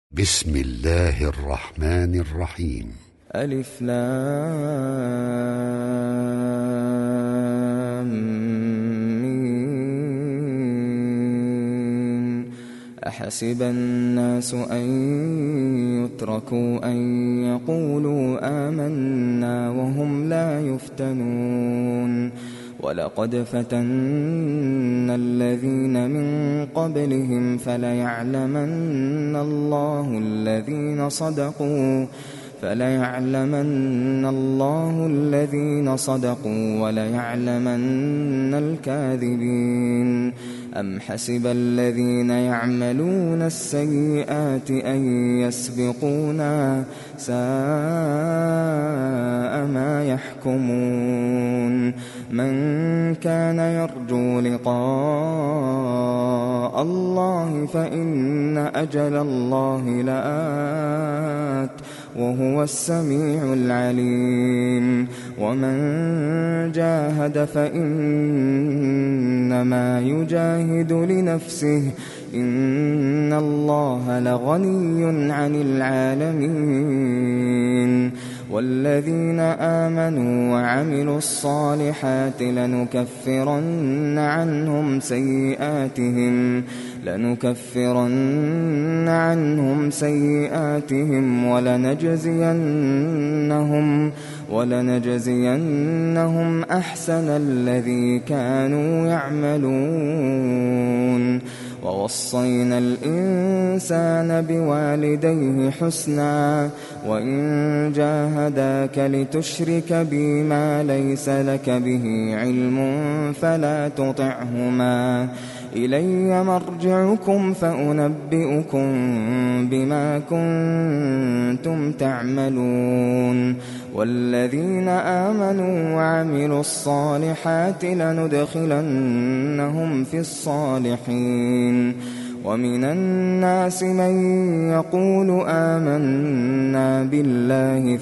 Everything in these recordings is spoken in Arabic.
بسم الله الرحمن الرحيم. ألف لام ميم. أحسب الناس أن يتركوا أن يقولوا آمنا وهم لا يفتنون ولقد فتنا الذين من قبلهم فليعلمن الله الذين صدقوا وليعلمن الكاذبين. أم حسب الذين يعملون السيئات أن يسبقونا ساء ما يحكمون. من كان يرجو لقاء الله فإن أجل الله لآت وهو السميع العليم. ومن جاهد فإنما يجاهد لنفسه إن الله لغني عن العالمين. والذين آمنوا وعملوا الصالحات لنكفرن عنهم سيئاتهم ولنجزينهم أحسن الذي كانوا يعملون. ووصينا الإنسان بوالديه حسنا وإن جاهداك لتشرك بي ما ليس لك به علم فلا تطعهما إلي مرجعكم فأنبئكم بما كنتم تعملون. والذين آمنوا وعملوا الصالحات لندخلنهم في الصالحين. ومن الناس من يقول آمنا بالله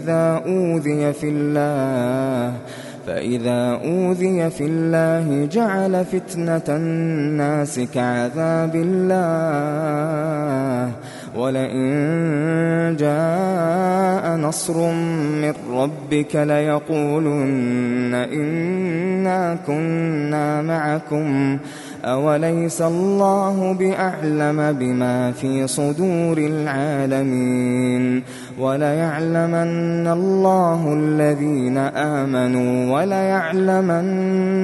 فإذا أوذي في الله جعل فتنة الناس كعذاب الله ولئن جاء نصر من ربك ليقولن إنا كنا معكم أوليس الله بأعلم بما في صدور العالمين. وليعلمن الله الذين آمنوا وليعلمن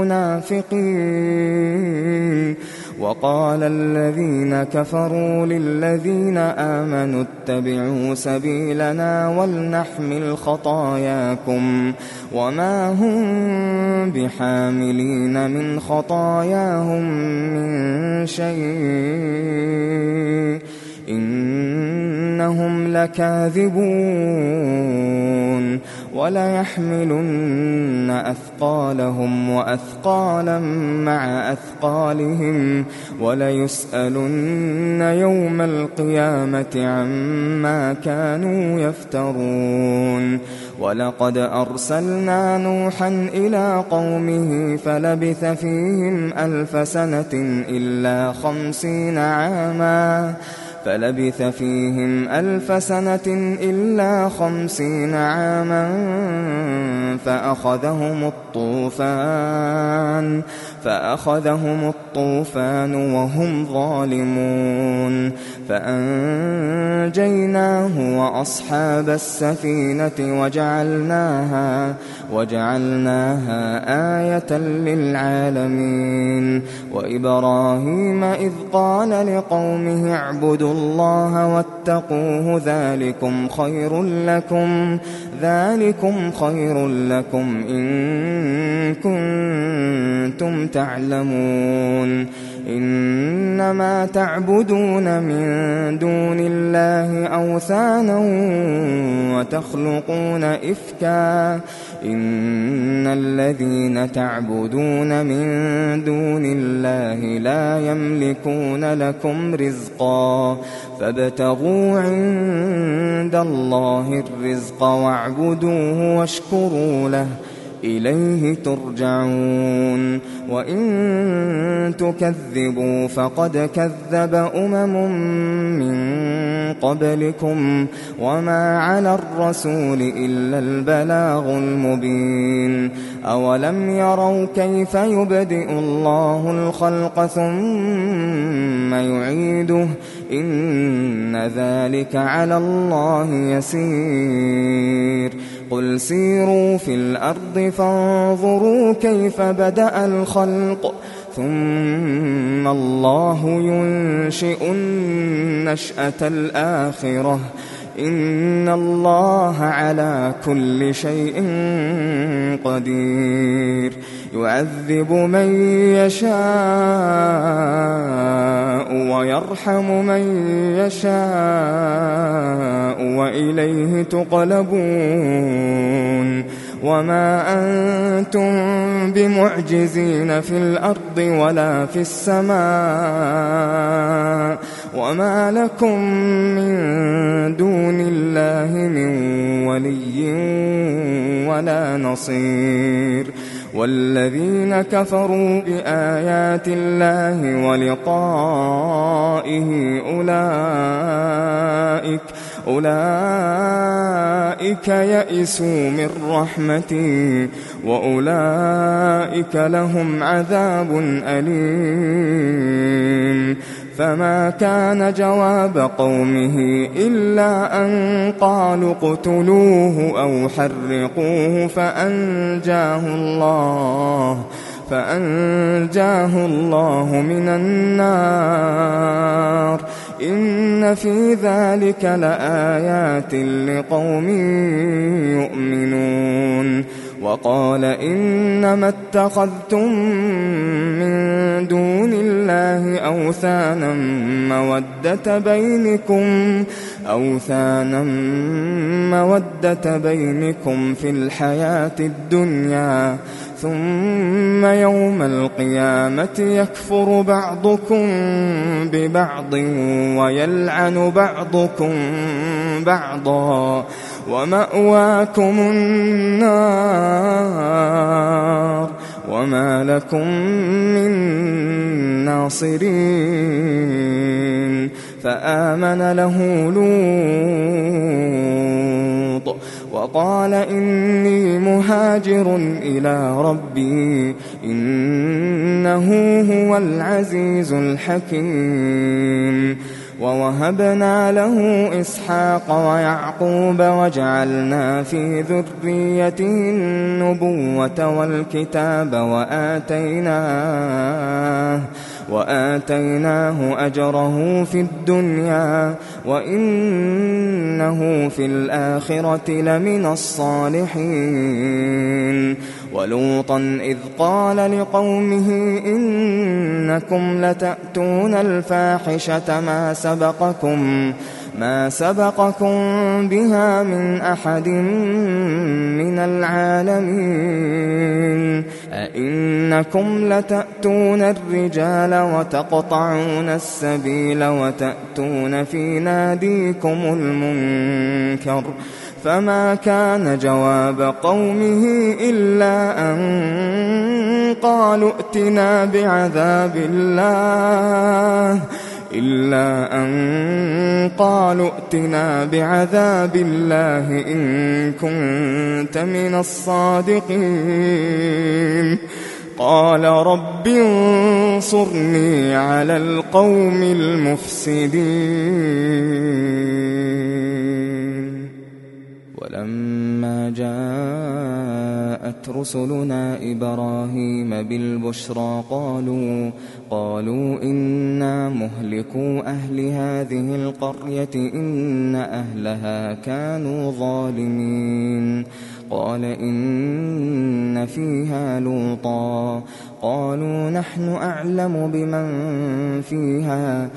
المنافقين. وقال الذين كفروا للذين آمنوا اتبعوا سبيلنا ولنحمل خطاياكم وما هم بحاملين من خطاياهم من شيء إنهم لكاذبون. وليحملن أثقالهم وأثقالا مع أثقالهم وليسألن يوم القيامة عما كانوا يفترون. ولقد أرسلنا نوحا إلى قومه فلبث فيهم ألف سنة إلا 50 عاما فأخذهم الطوفان وهم ظالمون فأنجيناه وأصحاب السفينة وجعلناها آية للعالمين. وإبراهيم إذ قال لقومه اعبدوا الله واتقوه ذلكم خير لكم إن كنتم تعلمون. إنما تعبدون من دون الله أوثانا وتخلقون إفكا إن الذين تعبدون من دون الله لا يملكون لكم رزقا فابتغوا عند الله الرزق واعبدوه واشكروا له إليه ترجعون. وإن تكذبوا فقد كذب أمم من قبلكم وما على الرسول إلا البلاغ المبين أولم يروا كيف يبدئ الله الخلق ثم يعيده إن ذلك على الله يسير قل سيروا في الأرض فانظروا كيف بدأ الخلق ثم الله ينشئ النشأة الآخرة إن الله على كل شيء قدير يعذب من يشاء ويرحم من يشاء وإليه تقلبون وما أنتم بمعجزين في الأرض ولا في السماء وما لكم من دون الله من ولي ولا نصير والذين كفروا بآيات الله ولقائه أولئك يئسوا من رحمتي وأولئك لهم عذاب أليم فما كان جواب قومه إلا أن قالوا اقتلوه أو حرقوه فأنجاه الله من النار إن في ذلك لآيات لقوم يؤمنون وقال إنما اتخذتم من دون الله أوثانا مودة بينكم في الحياة الدنيا ثم يوم القيامة يكفر بعضكم ببعض ويلعن بعضكم بعضا ومأواكم النار وما لكم من ناصرين فآمن له لوط وقال إني مهاجر إلى ربي إنه هو العزيز الحكيم ووهبنا له إسحاق ويعقوب وجعلنا في ذريته النبوة والكتاب وآتيناه أجره في الدنيا وإنه في الآخرة لمن الصالحين ولوطا إذ قال لقومه إنكم لتأتون الفاحشة ما سبقكم بها من أحد من العالمين أئنكم لتأتون الرجال وتقطعون السبيل وتأتون في ناديكم المنكر فما كان جواب قومه إلا أن قالوا ائتنا بعذاب الله إن كنت من الصادقين قال رب انصرني على القوم المفسدين ولما جاءت رسلنا إبراهيم بالبشرى قالوا إنا مهلكو أهل هذه القرية إن أهلها كانوا ظالمين قال إن فيها لوطا قالوا نحن أعلم بمن فيها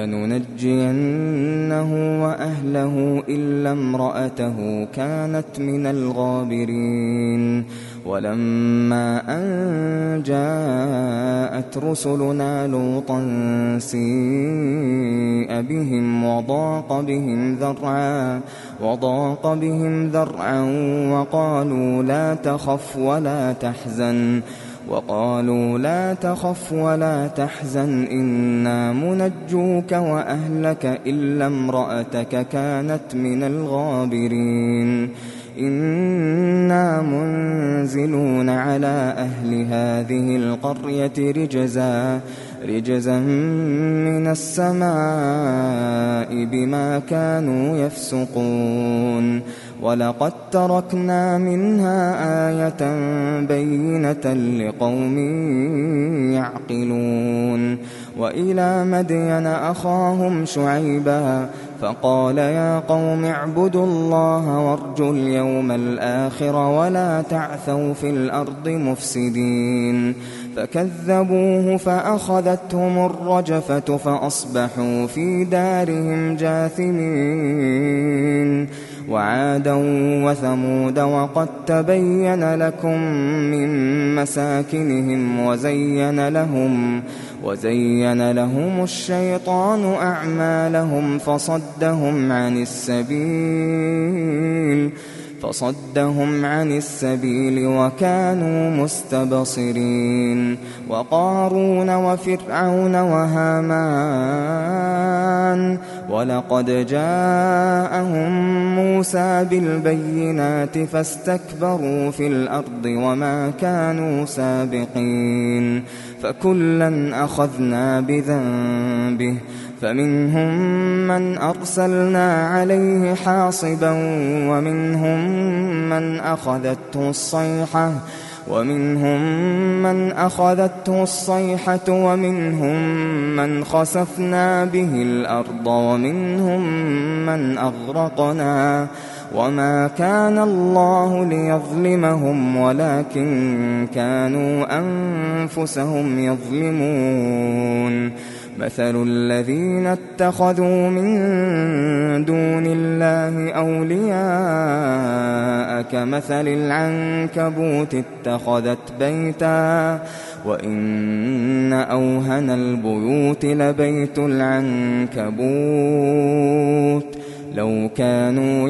لننجينه وأهله إلا امرأته كانت من الغابرين ولما أن جاءت رسلنا لوطا سيء بهم وضاق بهم ذرعا وقالوا لا تخف ولا تحزن وقالوا لا تخف ولا تحزن إنا منجوك وأهلك إلا امرأتك كانت من الغابرين إنا منزلون على أهل هذه القرية رجزا من السماء بما كانوا يفسقون ولقد تركنا منها آية بينة لقوم يعقلون وإلى مدين أخاهم شعيبا فقال يا قوم اعبدوا الله وارجوا اليوم الآخر ولا تعثوا في الأرض مفسدين فكذبوه فأخذتهم الرجفة فأصبحوا في دارهم جاثمين وعادا وثمود وقد تبين لكم من مساكنهم وزين لهم الشيطان أعمالهم فصدهم عن السبيل وكانوا مستبصرين وقارون وفرعون وهامان ولقد جاءهم موسى بالبينات فاستكبروا في الأرض وما كانوا سابقين فكلا أخذنا بذنبه فمنهم من أرسلنا عليه حاصبا ومنهم من أخذته الصيحة ومنهم من خسفنا به الأرض ومنهم من أغرقنا وما كان الله ليظلمهم ولكن كانوا أنفسهم يظلمون مثل الذين اتخذوا من دون الله أولياء كمثل العنكبوت اتخذت بيتا وإن أوهن البيوت لبيت العنكبوت لو كانوا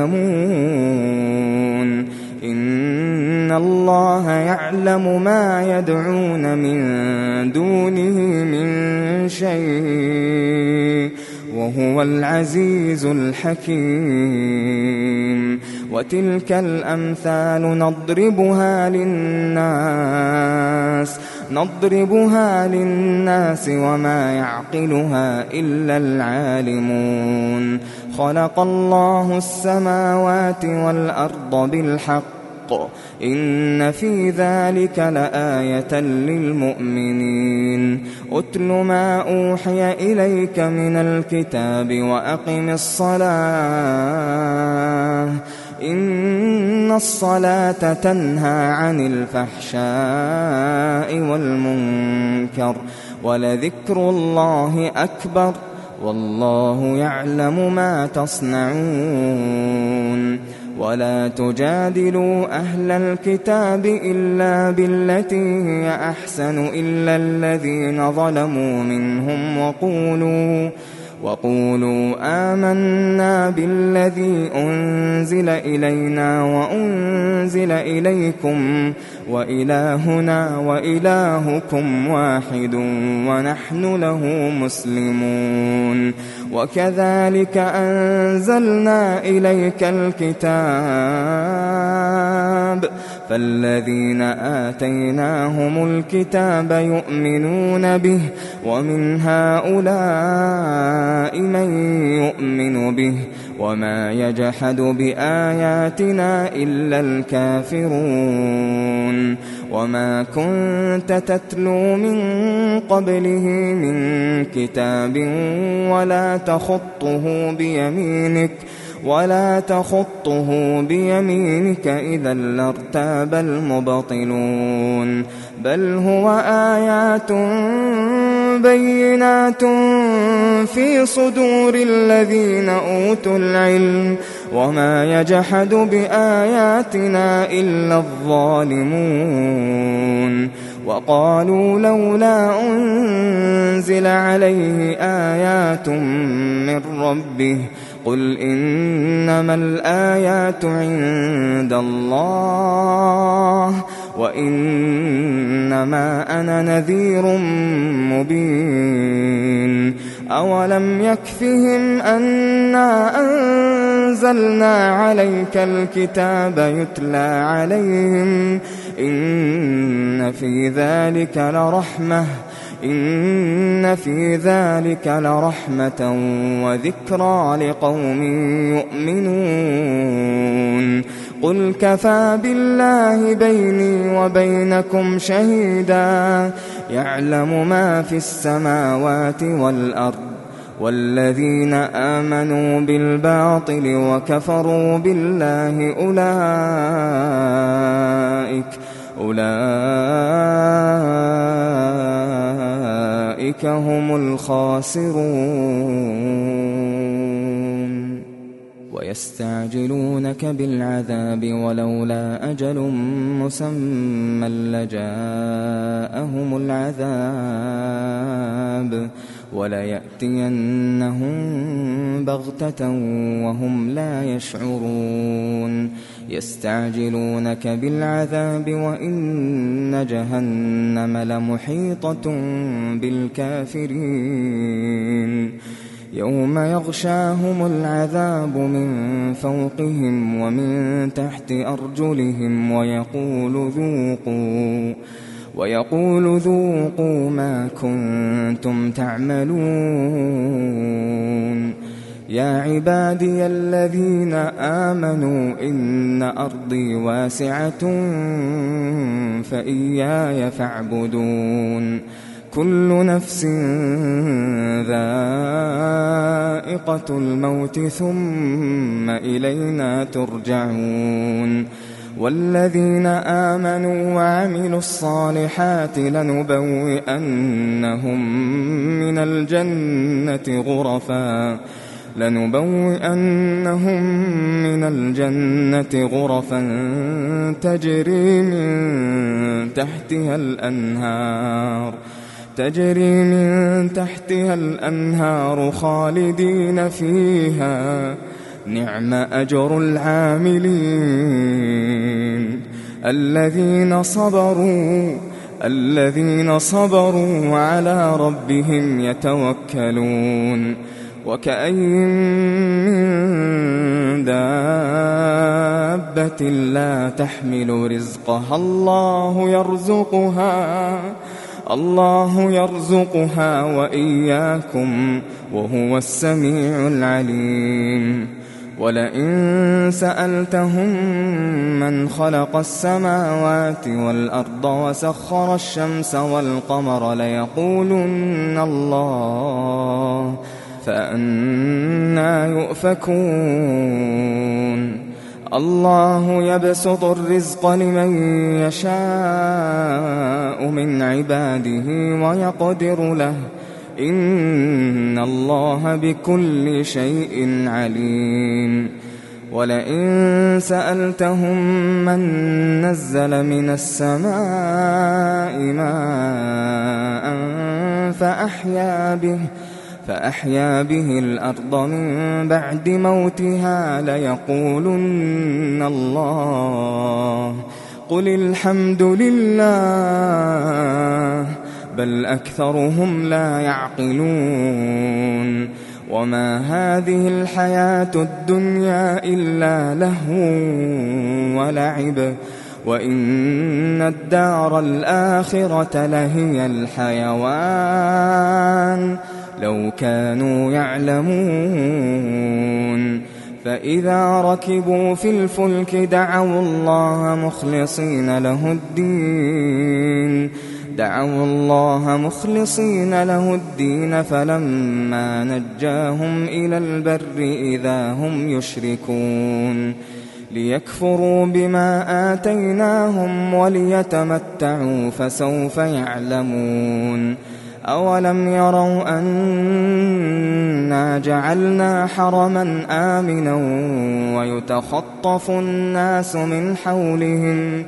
يعلمون إن الله يعلم ما يدعون من دونه من شيء وهو العزيز الحكيم وتلك الأمثال نضربها للناس وما يعقلها إلا العالمون خلق الله السماوات والأرض بالحق إن في ذلك لآية للمؤمنين أتل ما أوحي إليك من الكتاب وأقم الصلاة إن الصلاة تنهى عن الفحشاء والمنكر ولذكر الله أكبر والله يعلم ما تصنعون ولا تجادلوا أهل الكتاب إلا بالتي هي أحسن إلا الذين ظلموا منهم وقولوا آمنا بالذي أنزل إلينا وأنزل إليكم وإلهنا وإلهكم واحد ونحن له مسلمون وكذلك أنزلنا إليك الكتاب فالذين آتيناهم الكتاب يؤمنون به ومن هؤلاء من يؤمن به وما يجحد بآياتنا إلا الكافرون وما كنت تتلو من قبله من كتاب ولا تخطه بيمينك إذا لارتاب المبطلون بل هو آيات بينات في صدور الذين أوتوا العلم وما يجحد بآياتنا إلا الظالمون وقالوا لولا أنزل عليه آيات من ربه قل إنما الآيات عند الله وإنما أنا نذير مبين أولم يكفهم أنا أنزلنا عليك الكتاب يتلى عليهم إن في ذلك لرحمة وذكرى لقوم يؤمنون قل كفى بالله بيني وبينكم شهيدا يعلم ما في السماوات والأرض والذين آمنوا بالباطل وكفروا بالله أولئك هم الخاسرون ويستعجلونك بالعذاب ولولا أجل مسمى لجاءهم العذاب وليأتينهم بغتة وهم لا يشعرون يستعجلونك بالعذاب وإن جهنم لمحيطة بالكافرين يوم يغشاهم العذاب من فوقهم ومن تحت أرجلهم ويقول ذوقوا ما كنتم تعملون يا عبادي الذين آمنوا إن أرضي واسعة فإياي فاعبدون كل نفس ذائقة الموت ثم إلينا ترجعون والذين آمنوا وعملوا الصالحات لنبوئنهم من الجنة غرفا تجري من تحتها الأنهار خالدين فيها نعم أجر العاملين الذين صبروا وعلى ربهم يتوكلون وكأين من دابة لا تحمل رزقها الله يرزقها وإياكم وهو السميع العليم ولئن سألتهم من خلق السماوات والأرض وسخر الشمس والقمر ليقولن الله فأنى يؤفكون الله يبسط الرزق لمن يشاء من عباده ويقدر له إن الله بكل شيء عليم ولئن سألتهم من نزل من السماء ماء فأحيا به الأرض من بعد موتها ليقولن الله قل الحمد لله بل أكثرهم لا يعقلون وما هذه الحياة الدنيا إلا لهو ولعب وإن الدار الآخرة لهي الحيوان لو كانوا يعلمون فإذا ركبوا في الفلك دعوا الله مخلصين له الدين فلما نجاهم إلى البر إذا هم يشركون ليكفروا بما آتيناهم وليتمتعوا فسوف يعلمون أولم يروا أنا جعلنا حرما آمنا ويتخطف الناس من حولهم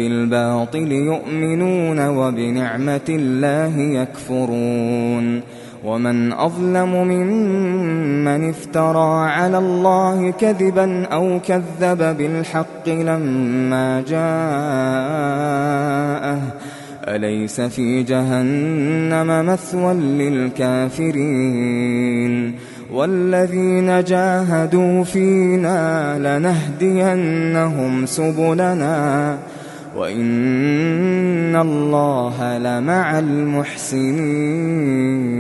أفبالباطل يؤمنون وبنعمة الله يكفرون ومن أظلم ممن افترى على الله كذبا أو كذب بالحق لما جاءه أليس في جهنم مثوى للكافرين والذين جاهدوا فينا لنهدينهم سبلنا وإن الله لمع المحسنين